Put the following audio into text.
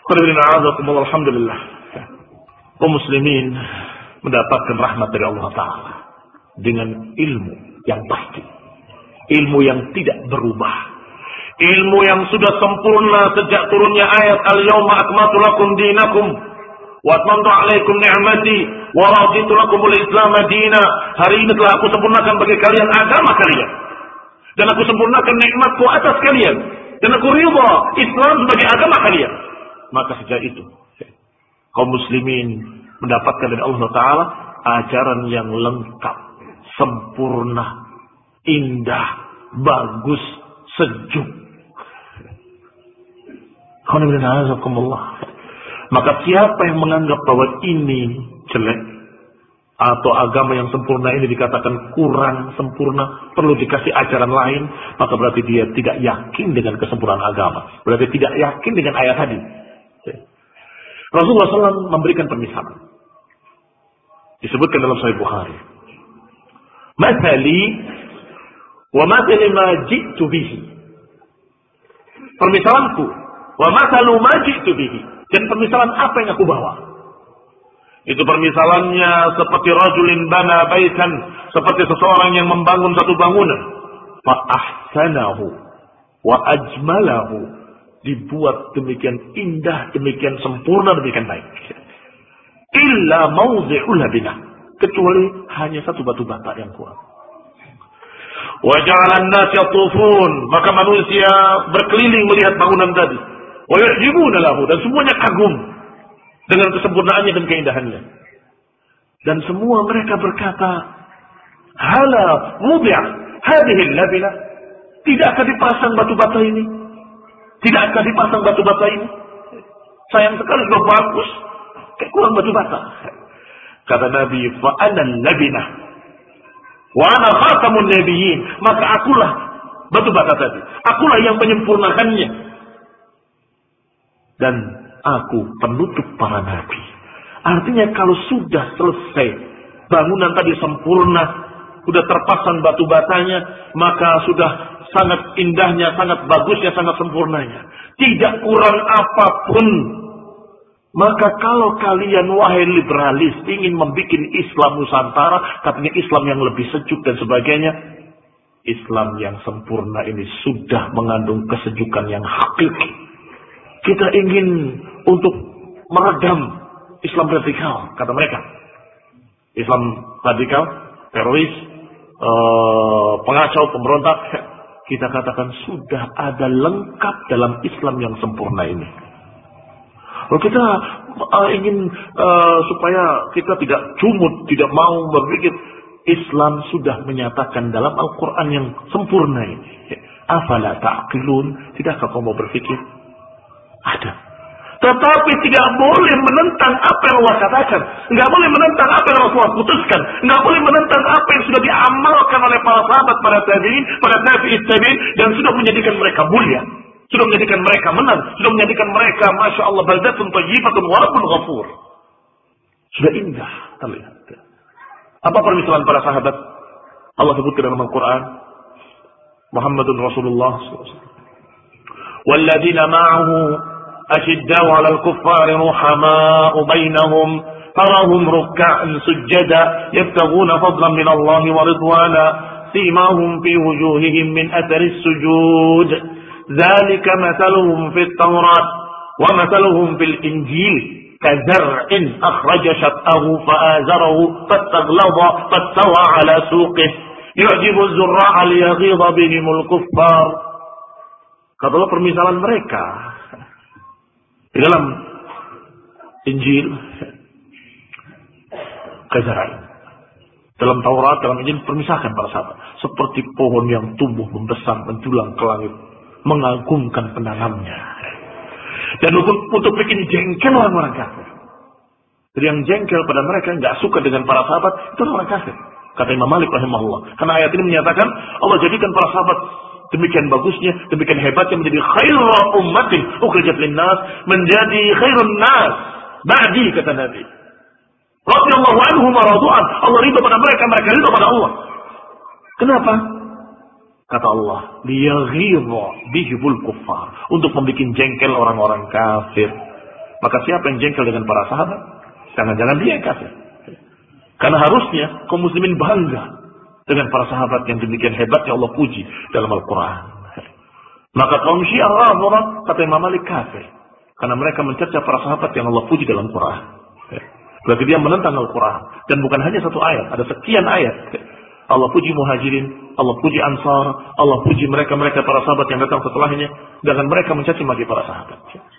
Alhamdulillah, kaum muslimin mendapatkan rahmat dari Allah Ta'ala dengan ilmu yang pasti, ilmu yang tidak berubah, ilmu yang sudah sempurna sejak turunnya ayat al-yawma akmaltu lakum dinakum wa atmamtu alaikum ni'mati wa raditu lakumul islam madina. Hari ini telah aku sempurnakan bagi kalian agama kalian, dan aku sempurnakan nikmatku atas kalian, dan aku ridha Islam sebagai agama kalian. Maka sejak itu kaum muslimin mendapatkan dari Allah Ta'ala ajaran yang lengkap, sempurna, indah, bagus, sejuk. Maka siapa yang menganggap bahwa ini jelek atau agama yang sempurna ini dikatakan kurang sempurna, perlu dikasih ajaran lain, maka berarti dia tidak yakin dengan kesempurnaan agama, berarti tidak yakin dengan ayat tadi. Rasulullah SAW memberikan permisalan, disebutkan dalam Sahih Bukhari, "Mathali wa mathali ma ji'tu bihi." Permisalanku, wa mathalu ma ji'tu bihi, dan permisalan apa yang aku bawa. Itu permisalannya seperti rajulin bana baitan, seperti seseorang yang membangun satu bangunan, fa ahsanahu wa ajmalahu, dibuat demikian indah, demikian sempurna, demikian baik. Illa mawzi'ul labinah, kecuali hanya satu batu bata yang kurang. Wa ja'alan nas yatufun, maka manusia berkeliling melihat bangunan tadi. Wa yu'jibuna lahu, dan semuanya kagum dengan kesempurnaannya dan keindahannya. Dan semua mereka berkata, hala wudi'a hadhihi labinah, tidakkah dipasang batu bata ini? Tidakkah dipasang batu bata ini? Sayang sekali, sudah bagus, kayak kurang batu bata. Kata Nabi, fa ana labinah wa ana khatamun nabiyyin, maka akulah batu bata tadi, akulah yang menyempurnakannya, dan aku penutup para nabi. Artinya kalau sudah selesai bangunan tadi sempurna, sudah terpasang batu batanya, maka sudah sangat indahnya, sangat bagusnya, sangat sempurnanya, tidak kurang apapun. Maka kalau kalian wahai liberalis ingin membuat Islam Nusantara, katanya Islam yang lebih sejuk dan sebagainya, Islam yang sempurna ini sudah mengandung kesejukan yang hakiki. Kita ingin untuk meredam Islam radikal, kata mereka. Islam radikal, teroris, pengacau, pemberontak. Kita katakan sudah ada lengkap dalam Islam yang sempurna ini. Kita ingin supaya kita tidak cumut, tidak mau berpikir. Islam sudah menyatakan dalam Al-Quran yang sempurna ini. Afala ta'qilun, tidakkah kamu berpikir? Ada. Tetapi tidak boleh menentang apa yang Allah katakan. Nggak boleh menentang apa yang Rasulullah putuskan. Nggak boleh menentang apa yang sudah diamalkan oleh para sahabat, para tabi'in, para tabi'it tabi'in, dan sudah menjadikan mereka mulia, sudah menjadikan mereka menang, sudah menjadikan mereka, masya Allah, baldatun thayyibatun wa rabbun ghafur. Sudah indah terlihat. Apa permisalan para sahabat? Allah sebutkan dalam Al-Quran, Muhammadun Rasulullah walladzina ma'ahu أشداء على الكفار رحماء بينهم تراهم ركعا سجدا يبتغون فضلا من الله ورضوانا سيماهم في وجوههم من أثر السجود ذلك مثلهم في التوراة ومثلهم في الإنجيل كزرع أخرج شطأه فآزره فاستغلظ فاستوى على سوقه يعجب الزراع ليغيظ بهم الكفار. Kata Allah permisalan mereka di dalam Injil, kezarai. Dalam Taurat, dalam Injil permisahkan para sahabat. Seperti pohon yang tumbuh membesar, menjulang ke langit, mengagumkan penanamnya. Dan untuk bikin jengkel orang-orang kafir. Jadi yang jengkel pada mereka, nggak suka dengan para sahabat, itu orang kafir. Kata Imam Malik rahimahullah. Karena ayat ini menyatakan Allah jadikan para sahabat demikian bagusnya, demikian hebatnya, menjadi khairul ummatin ukhrijat linnas, menjadi khairun nas ba'di, kata Nabi. Radhiyallahu anhum wa radu'an, Allah ridha pada mereka, mereka ridha pada Allah. Kenapa? Kata Allah, liyaghidha bihimul kuffar, untuk membuat jengkel orang-orang kafir. Maka siapa yang jengkel dengan para sahabat? Jangan-jangan dia yang kafir. Karena harusnya kaum muslimin bangga dengan para sahabat yang demikian hebatnya Allah puji dalam Al-Quran. Maka kaum Syiah Rafidhah kata Imam Malik kafir. Karena mereka mencerca para sahabat yang Allah puji dalam Quran. Berarti dia menentang Al-Quran. Dan bukan hanya satu ayat, ada sekian ayat. Allah puji muhajirin, Allah puji ansar, Allah puji mereka-mereka para sahabat yang datang setelahnya. Dengan mereka mencaci maki para sahabat.